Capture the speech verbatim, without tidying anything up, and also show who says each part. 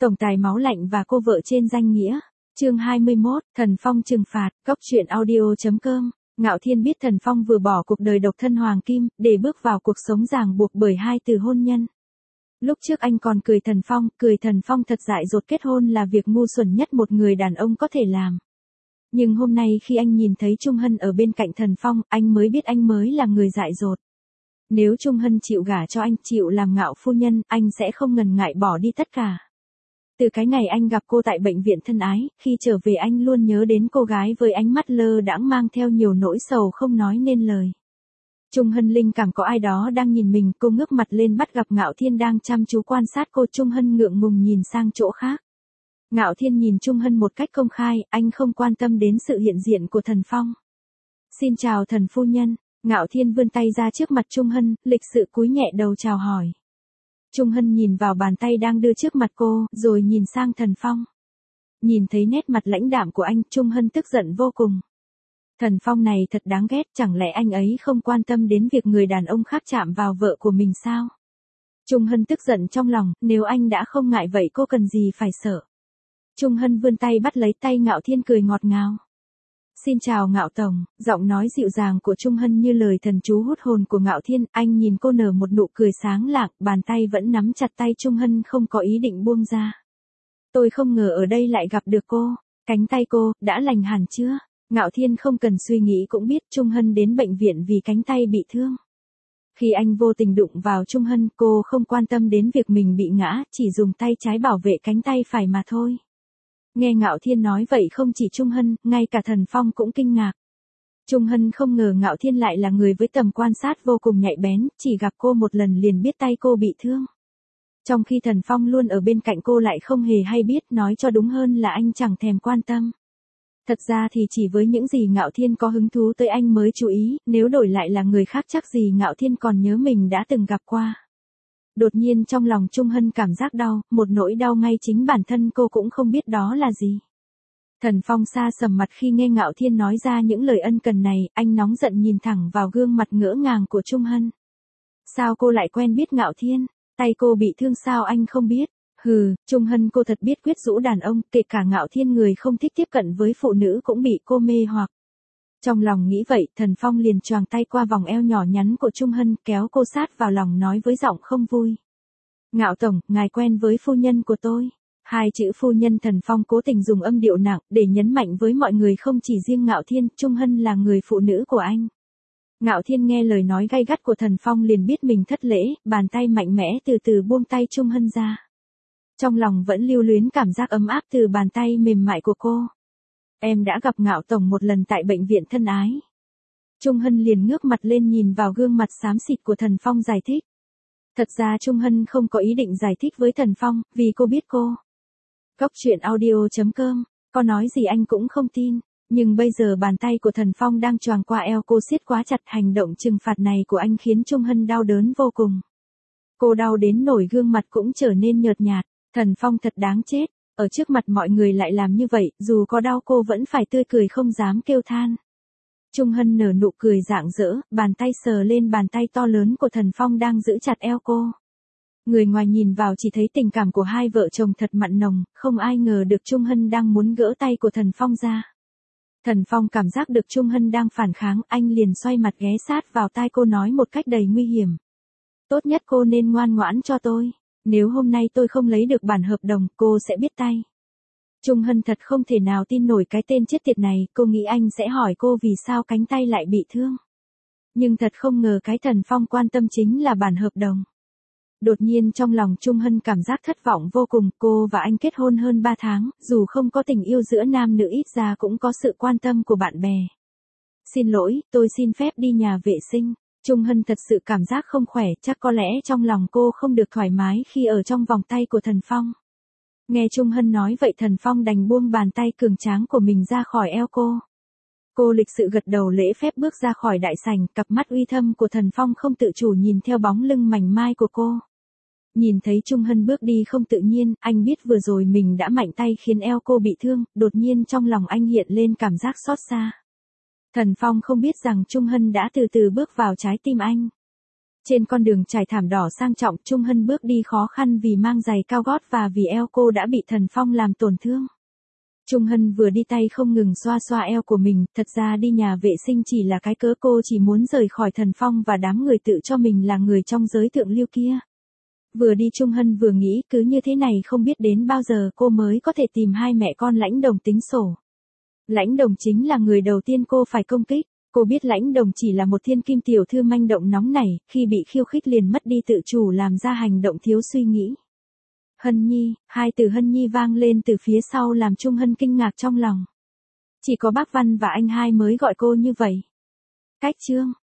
Speaker 1: Tổng tài máu lạnh và cô vợ trên danh nghĩa. Chương hai mươi mốt, Thần Phong trừng phạt, Cóc truyện audio chấm com. Ngạo Thiên biết Thần Phong vừa bỏ cuộc đời độc thân hoàng kim, để bước vào cuộc sống ràng buộc bởi hai từ hôn nhân. Lúc trước anh còn cười Thần Phong, cười Thần Phong thật dại dột, kết hôn là việc ngu xuẩn nhất một người đàn ông có thể làm. Nhưng hôm nay khi anh nhìn thấy Trung Hân ở bên cạnh Thần Phong, anh mới biết anh mới là người dại dột. Nếu Trung Hân chịu gả cho anh, chịu làm ngạo phu nhân, anh sẽ không ngần ngại bỏ đi tất cả. Từ cái ngày anh gặp cô tại bệnh viện thân ái, khi trở về anh luôn nhớ đến cô gái với ánh mắt lơ đãng mang theo nhiều nỗi sầu không nói nên lời. Trung Hân linh cảm có ai đó đang nhìn mình, cô ngước mặt lên bắt gặp Ngạo Thiên đang chăm chú quan sát cô. Trung Hân ngượng ngùng nhìn sang chỗ khác. Ngạo Thiên nhìn Trung Hân một cách công khai, anh không quan tâm đến sự hiện diện của Thần Phong. Xin chào Thần phu nhân. Ngạo Thiên vươn tay ra trước mặt Trung Hân, lịch sự cúi nhẹ đầu chào hỏi. Trung Hân nhìn vào bàn tay đang đưa trước mặt cô, rồi nhìn sang Thần Phong. Nhìn thấy nét mặt lãnh đạm của anh, Trung Hân tức giận vô cùng. Thần Phong này thật đáng ghét, chẳng lẽ anh ấy không quan tâm đến việc người đàn ông khác chạm vào vợ của mình sao? Trung Hân tức giận trong lòng, nếu anh đã không ngại vậy cô cần gì phải sợ. Trung Hân vươn tay bắt lấy tay Ngạo Thiên, cười ngọt ngào. Xin chào Ngạo Tổng, giọng nói dịu dàng của Trung Hân như lời thần chú hút hồn của Ngạo Thiên. Anh nhìn cô nở một nụ cười sáng lạng, bàn tay vẫn nắm chặt tay Trung Hân không có ý định buông ra. Tôi không ngờ ở đây lại gặp được cô, cánh tay cô, đã lành hẳn chưa? Ngạo Thiên không cần suy nghĩ cũng biết Trung Hân đến bệnh viện vì cánh tay bị thương. Khi anh vô tình đụng vào Trung Hân, cô không quan tâm đến việc mình bị ngã, chỉ dùng tay trái bảo vệ cánh tay phải mà thôi. Nghe Ngạo Thiên nói vậy không chỉ Trung Hân, ngay cả Thần Phong cũng kinh ngạc. Trung Hân không ngờ Ngạo Thiên lại là người với tầm quan sát vô cùng nhạy bén, chỉ gặp cô một lần liền biết tay cô bị thương. Trong khi Thần Phong luôn ở bên cạnh cô lại không hề hay biết, nói cho đúng hơn là anh chẳng thèm quan tâm. Thật ra thì chỉ với những gì Ngạo Thiên có hứng thú tới anh mới chú ý, nếu đổi lại là người khác chắc gì Ngạo Thiên còn nhớ mình đã từng gặp qua. Đột nhiên trong lòng Trung Hân cảm giác đau, một nỗi đau ngay chính bản thân cô cũng không biết đó là gì. Thần Phong xa sầm mặt khi nghe Ngạo Thiên nói ra những lời ân cần này, anh nóng giận nhìn thẳng vào gương mặt ngỡ ngàng của Trung Hân. Sao cô lại quen biết Ngạo Thiên? Tay cô bị thương sao anh không biết? Hừ, Trung Hân cô thật biết quyến rũ đàn ông, kể cả Ngạo Thiên người không thích tiếp cận với phụ nữ cũng bị cô mê hoặc. Trong lòng nghĩ vậy, Thần Phong liền choàng tay qua vòng eo nhỏ nhắn của Trung Hân, kéo cô sát vào lòng nói với giọng không vui. Ngạo Tổng, ngài quen với phu nhân của tôi. Hai chữ phu nhân Thần Phong cố tình dùng âm điệu nặng, để nhấn mạnh với mọi người không chỉ riêng Ngạo Thiên, Trung Hân là người phụ nữ của anh. Ngạo Thiên nghe lời nói gay gắt của Thần Phong liền biết mình thất lễ, bàn tay mạnh mẽ từ từ buông tay Trung Hân ra. Trong lòng vẫn lưu luyến cảm giác ấm áp từ bàn tay mềm mại của cô. Em đã gặp Ngạo Tổng một lần tại bệnh viện thân ái. Trung Hân liền ngước mặt lên nhìn vào gương mặt xám xịt của Thần Phong giải thích. Thật ra Trung Hân không có ý định giải thích với Thần Phong, vì cô biết cô. Cóc truyện audio chấm com, có nói gì anh cũng không tin, nhưng bây giờ bàn tay của Thần Phong đang choàng qua eo cô siết quá chặt, hành động trừng phạt này của anh khiến Trung Hân đau đớn vô cùng. Cô đau đến nổi gương mặt cũng trở nên nhợt nhạt, Thần Phong thật đáng chết. Ở trước mặt mọi người lại làm như vậy, dù có đau cô vẫn phải tươi cười không dám kêu than. Trung Hân nở nụ cười rạng rỡ, bàn tay sờ lên bàn tay to lớn của Thần Phong đang giữ chặt eo cô. Người ngoài nhìn vào chỉ thấy tình cảm của hai vợ chồng thật mặn nồng, không ai ngờ được Trung Hân đang muốn gỡ tay của Thần Phong ra. Thần Phong cảm giác được Trung Hân đang phản kháng, anh liền xoay mặt ghé sát vào tai cô nói một cách đầy nguy hiểm. Tốt nhất cô nên ngoan ngoãn cho tôi. Nếu hôm nay tôi không lấy được bản hợp đồng, cô sẽ biết tay. Trung Hân thật không thể nào tin nổi cái tên chết tiệt này, cô nghĩ anh sẽ hỏi cô vì sao cánh tay lại bị thương. Nhưng thật không ngờ cái Thần Phong quan tâm chính là bản hợp đồng. Đột nhiên trong lòng Trung Hân cảm giác thất vọng vô cùng, cô và anh kết hôn hơn ba tháng, dù không có tình yêu giữa nam nữ ít ra cũng có sự quan tâm của bạn bè. Xin lỗi, tôi xin phép đi nhà vệ sinh. Trung Hân thật sự cảm giác không khỏe, chắc có lẽ trong lòng cô không được thoải mái khi ở trong vòng tay của Thần Phong. Nghe Trung Hân nói vậy Thần Phong đành buông bàn tay cường tráng của mình ra khỏi eo cô. Cô lịch sự gật đầu lễ phép bước ra khỏi đại sảnh, cặp mắt uy thâm của Thần Phong không tự chủ nhìn theo bóng lưng mảnh mai của cô. Nhìn thấy Trung Hân bước đi không tự nhiên, anh biết vừa rồi mình đã mạnh tay khiến eo cô bị thương, đột nhiên trong lòng anh hiện lên cảm giác xót xa. Thần Phong không biết rằng Trung Hân đã từ từ bước vào trái tim anh. Trên con đường trải thảm đỏ sang trọng, Trung Hân bước đi khó khăn vì mang giày cao gót và vì eo cô đã bị Thần Phong làm tổn thương. Trung Hân vừa đi tay không ngừng xoa xoa eo của mình, thật ra đi nhà vệ sinh chỉ là cái cớ, cô chỉ muốn rời khỏi Thần Phong và đám người tự cho mình là người trong giới thượng lưu kia. Vừa đi Trung Hân vừa nghĩ, cứ như thế này không biết đến bao giờ cô mới có thể tìm hai mẹ con Lãnh Đồng tính sổ. Lãnh Đồng chính là người đầu tiên cô phải công kích. Cô biết Lãnh Đồng chỉ là một thiên kim tiểu thư manh động nóng nảy, khi bị khiêu khích liền mất đi tự chủ làm ra hành động thiếu suy nghĩ. Hân Nhi, hai từ Hân Nhi vang lên từ phía sau làm Trung Hân kinh ngạc trong lòng. Chỉ có bác Văn và anh hai mới gọi cô như vậy. Cách chương